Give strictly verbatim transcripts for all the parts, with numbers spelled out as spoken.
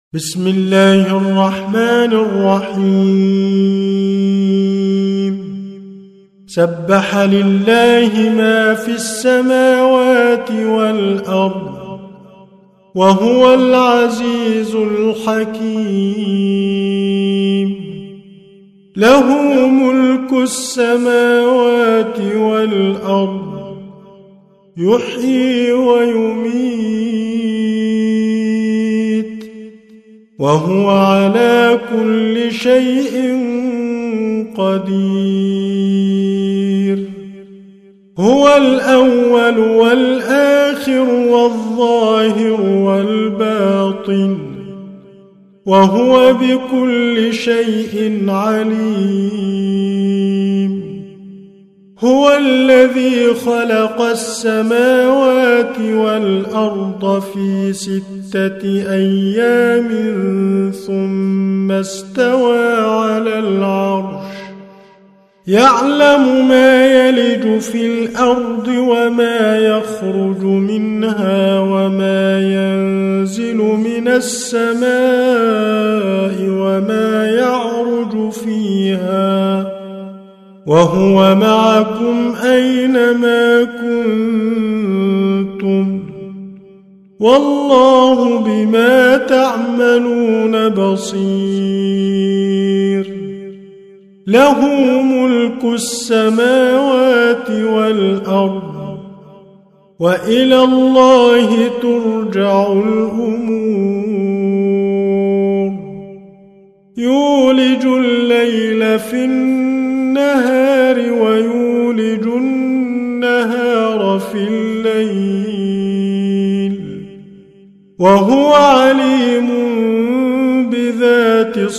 بسم الله الرحمن الرحيم سبح لله ما في السماوات والأرض وهو العزيز الحكيم له ملك السماوات والأرض يحيي ويميت وهو على كل شيء قدير هو الأول والآخر والظاهر والباطن وهو بكل شيء عليم هو الذي خلق السماوات والأرض في ستة أيام ثم استوى على العرش يعلم ما يلج في الأرض وما يخرج منها وما ينزل من السماء وما يعرج فيها وهو معكم أينما كنتم والله بما تعملون بصير له ملك السماوات والأرض وإلى الله ترجع الأمور يولج الليل في النهار ويولج النهار في الليل وهو عليم بذات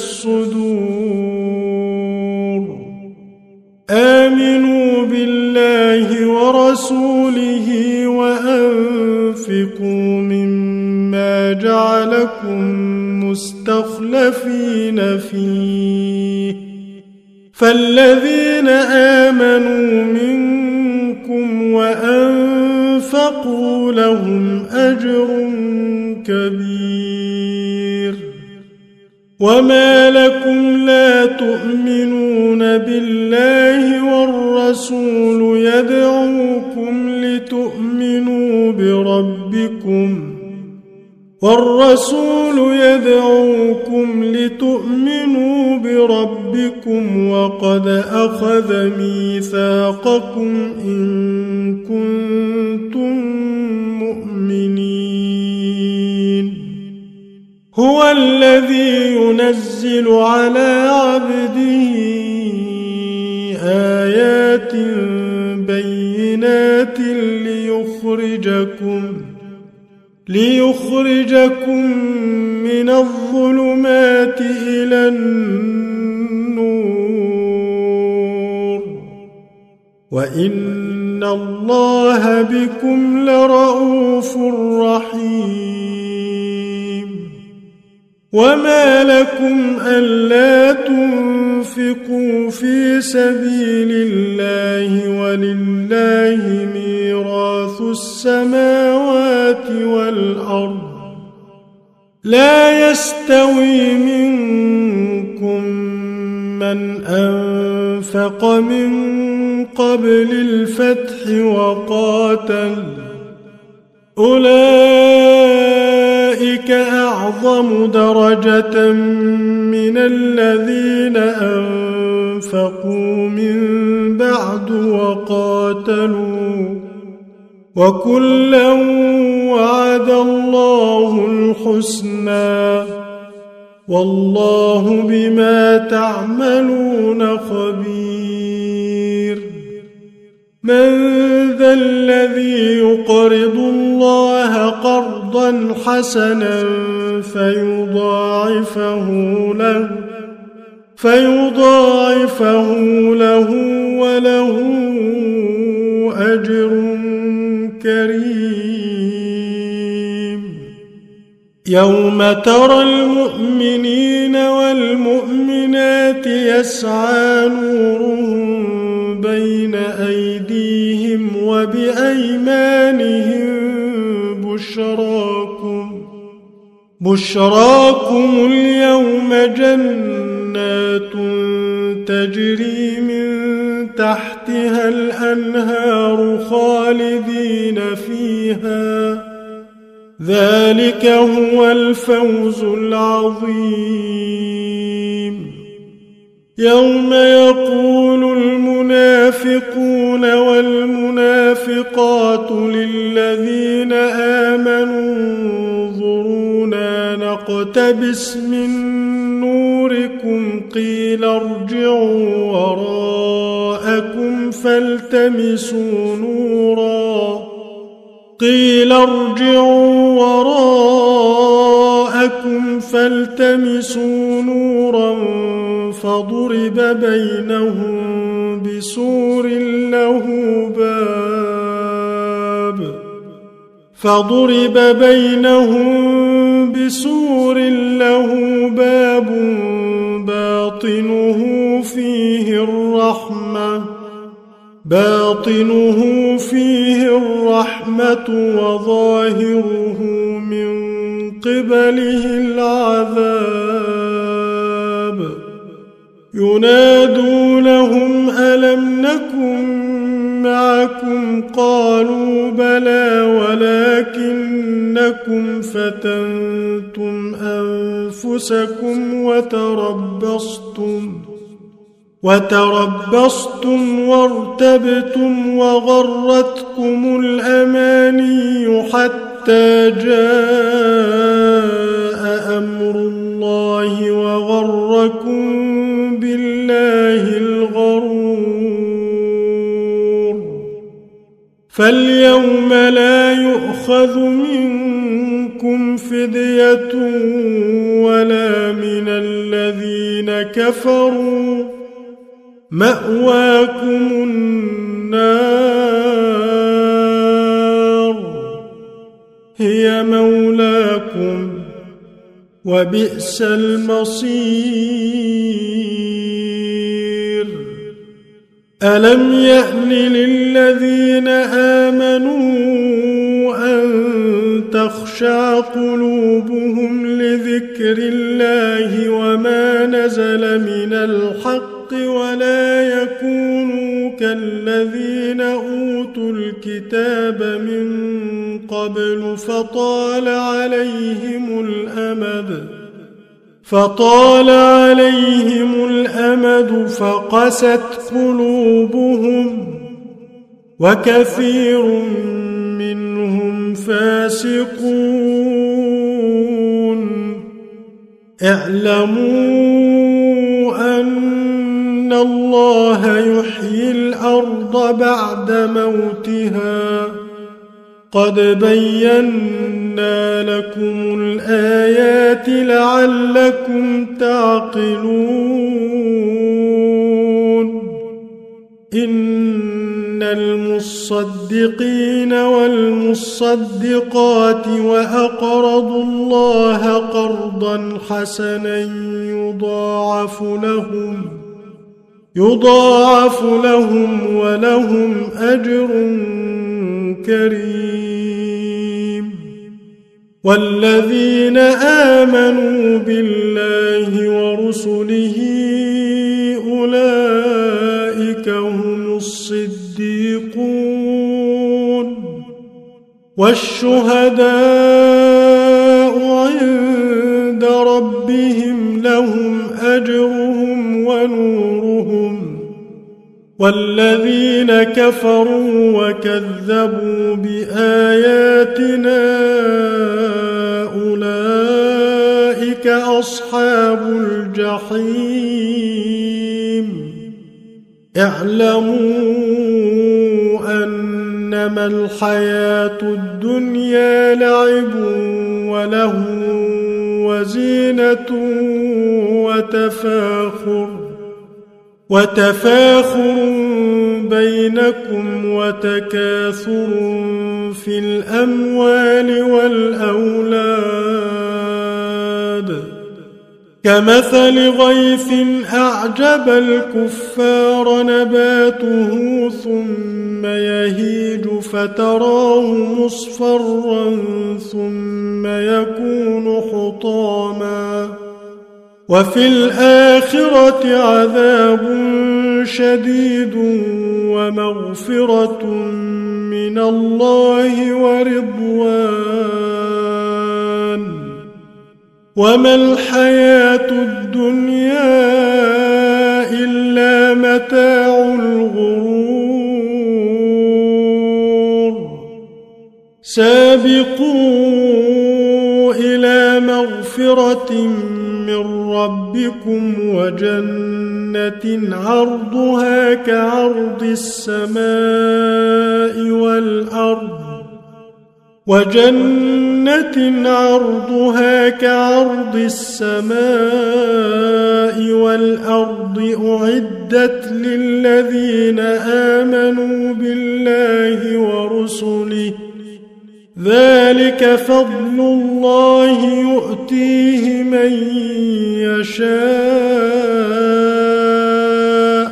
الصدور آمنوا بالله ورسوله وأنفقوا مما جعلكم مستخلفين فيه فالذين آمنوا منكم وأنفقوا لهم أجر كبير وما لكم لا تؤمنون بالله والرسول يدعوكم لتؤمنوا بربكم والرسول يدعوكم لتؤمنوا بربكم وقد أخذ ميثاقكم إن كنتم مؤمنين هو الذي ينزل على عبده آيات بينات ليخرجكم ليخرجكم من الظلمات إلى النور وإن الله بكم لرؤوف رحيم وما لكم ألا تنفقوا في سبيل الله ولله ميراث السماوات والأرض لا يستوي منكم من أنفق من قبل الفتح وقاتل أولئك أعظم درجة من الذين أنفقوا من بعد وقاتلوا وكلا وعد الله الحسنى والله بما تعملون خبير من ذا الذي يقرض الله قرضا حسنا فيضاعفه له فيضاعفه له وله أجر كريم يوم ترى المؤمنين والمؤمنات يسعى نورهم بين أيديهم وبأيمانهم بشراكم بشراكم اليوم جنات تجري من تحتها الأنهار خالدين فيها ذلك هو الفوز العظيم. يوم يقول المنافقون والمنافقات للذين آمنوا انظرونا نقتبس من نوركم قيل ارجعوا وراءكم فالتمسوا نورا قيل ارجعوا وراءكم فالتمسوا نورا فضرب بينهم بسور له باب فضرب بينهم بسور له باب باطنه فيه الرحمة باطنه فيه الرحمة وظاهره من قبله العذاب. ينادونهم ألم نكن معكم قالوا بلى ولكنكم فتنتم أنفسكم وتربصتم وتربصتم وارتبتم وغرتكم الأماني حتى جاء أمر الله وغركم بالله الغرور. فاليوم لا يؤخذ منكم فدية ولا من الذين كفروا مأواكم النار هي مولاكم وبئس المصير. ألم يأن للذين آمنوا أن تخشع قلوبهم لذكر الله وما نزل من الحق ولا يكونوا كالذين أوتوا الكتاب من قبل فطال عليهم الأمد فطال عليهم الأمد فقست قلوبهم وكثير منهم فاسقون. اعلموا أن الله يحيي الأرض بعد موتها قد بينا لكم الآيات لعلكم تعقلون. إن المصدقين والمصدقات وأقرضوا الله قرضا حسنا يضاعف لهم يضاعف لهم ولهم أجر كريم. والذين آمنوا بالله ورسله أولئك هم الصديقون والشهداء عند ربهم لهم أجرهم ونورهم. والذين كفروا وكذبوا بآياتنا أولئك أصحاب الجحيم. اعلموا أنما الحياة الدنيا لعب وله وزينة وتفاخر وتفاخر بينكم وتكاثر في الأموال والأولاد كمثل غيث أعجب الكفار نباته ثم يهيج فتراه مصفرا ثم يكون حطاما وفي الآخرة عذاب شديد ومغفرة من الله ورضوان وما الحياة الدنيا إلا متاع الغرور سابقوا إلى مغفرة من ربكم وجنة عرضها كعرض السماء والأرض وجنة عرضها كعرض السماء والأرض أعدت للذين آمنوا بالله ورسله ذلك فضل الله يؤتيه من يشاء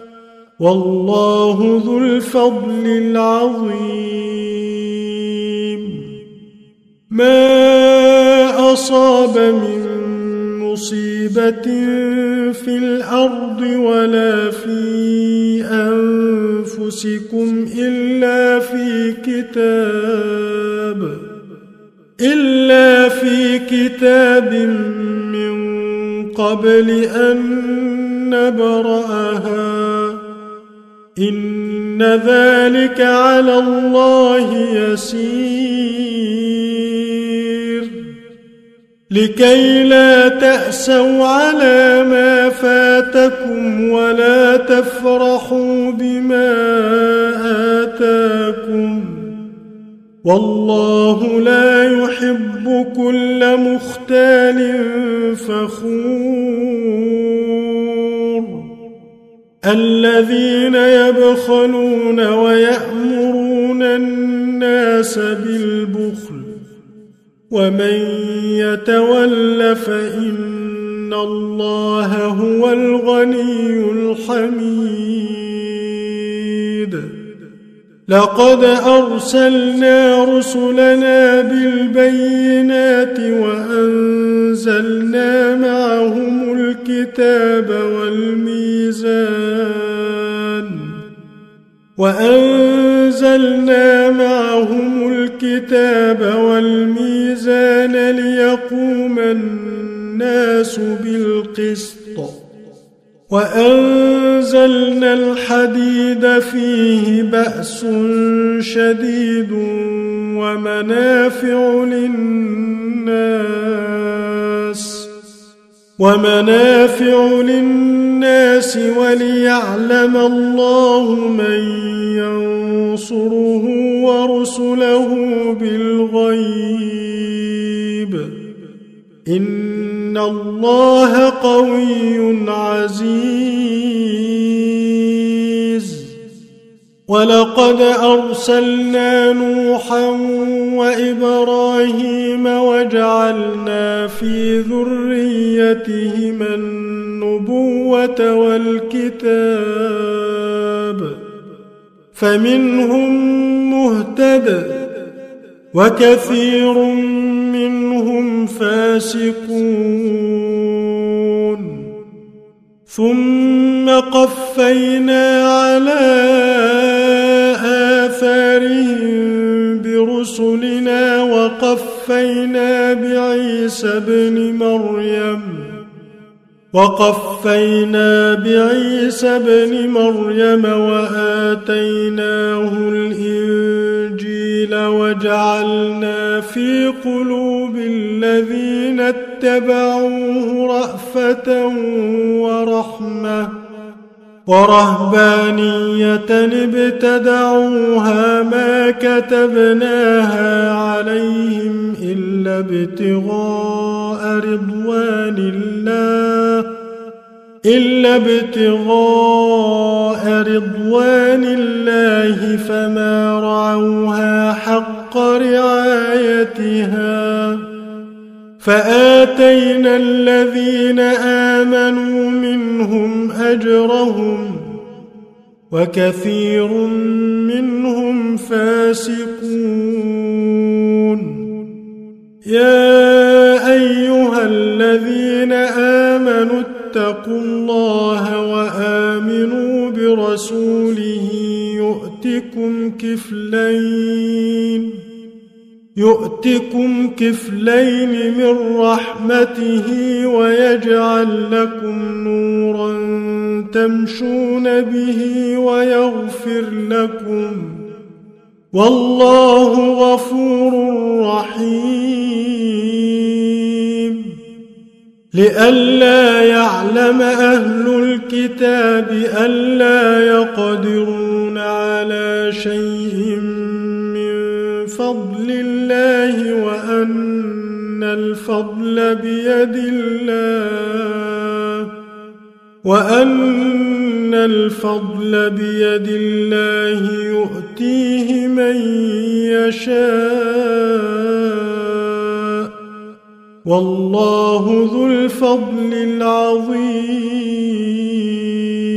والله ذو الفضل العظيم ما أصاب من مصيبة في الأرض ولا في أنفسكم إلا في كتاب إلا في كتاب من قبل أن نبرأها إن ذلك على الله يسير لكي لا تأسوا على ما فاتكم ولا تفرحوا بما آتاكم والله لا يحب كل مختال فخور الذين يبخلون ويأمرون الناس بالبخل ومن يتول فإن الله هو الغني الحميد لقد أرسلنا رسلنا بالبينات وأنزلنا معهم الكتاب والميزان وأنزلنا معهم الكتاب والميزان ليقوم الناس بالقسط وأنزلنا الحديد فيه بأس شديد ومنافع للناس ومنافع للناس وليعلم الله من ينصره ورسله بالغيب إن الله قوي عزيز ولقد أرسلنا نوحا وإبراهيم وجعلنا في ذريتهما النبوة والكتاب فمنهم مهتد وكثير منهم فاسقون ثم قفينا على آثارهم برسلنا وقفينا بعيسى ابن مريم وقفينا بعيسى ابن مريم وآتيناه الإنجيل وجعلنا في قلوب الذين اتبعوه رأفة ورحمة ورهبانية ابتدعوها ما كتبناها عليهم إلا ابتغاء رضوان الله إلا ابتغاء رضوان الله فما رعوها حق رعايتها فآتينا الذين آمنوا منهم أجرهم وكثير منهم فاسقون يا أيها الذين آمنوا اتقوا الله وآمنوا برسوله يؤتكم كفلين يؤتكم كفلين من رحمته ويجعل لكم نورا تمشون به ويغفر لكم والله غفور رحيم لئلا يعلم أهل الكتاب ألا يقدرون على شيء من فضل الله وأن الفضل بيد الله وأن الفضل بيد الله يؤتيه من يشاء والله ذو الفضل العظيم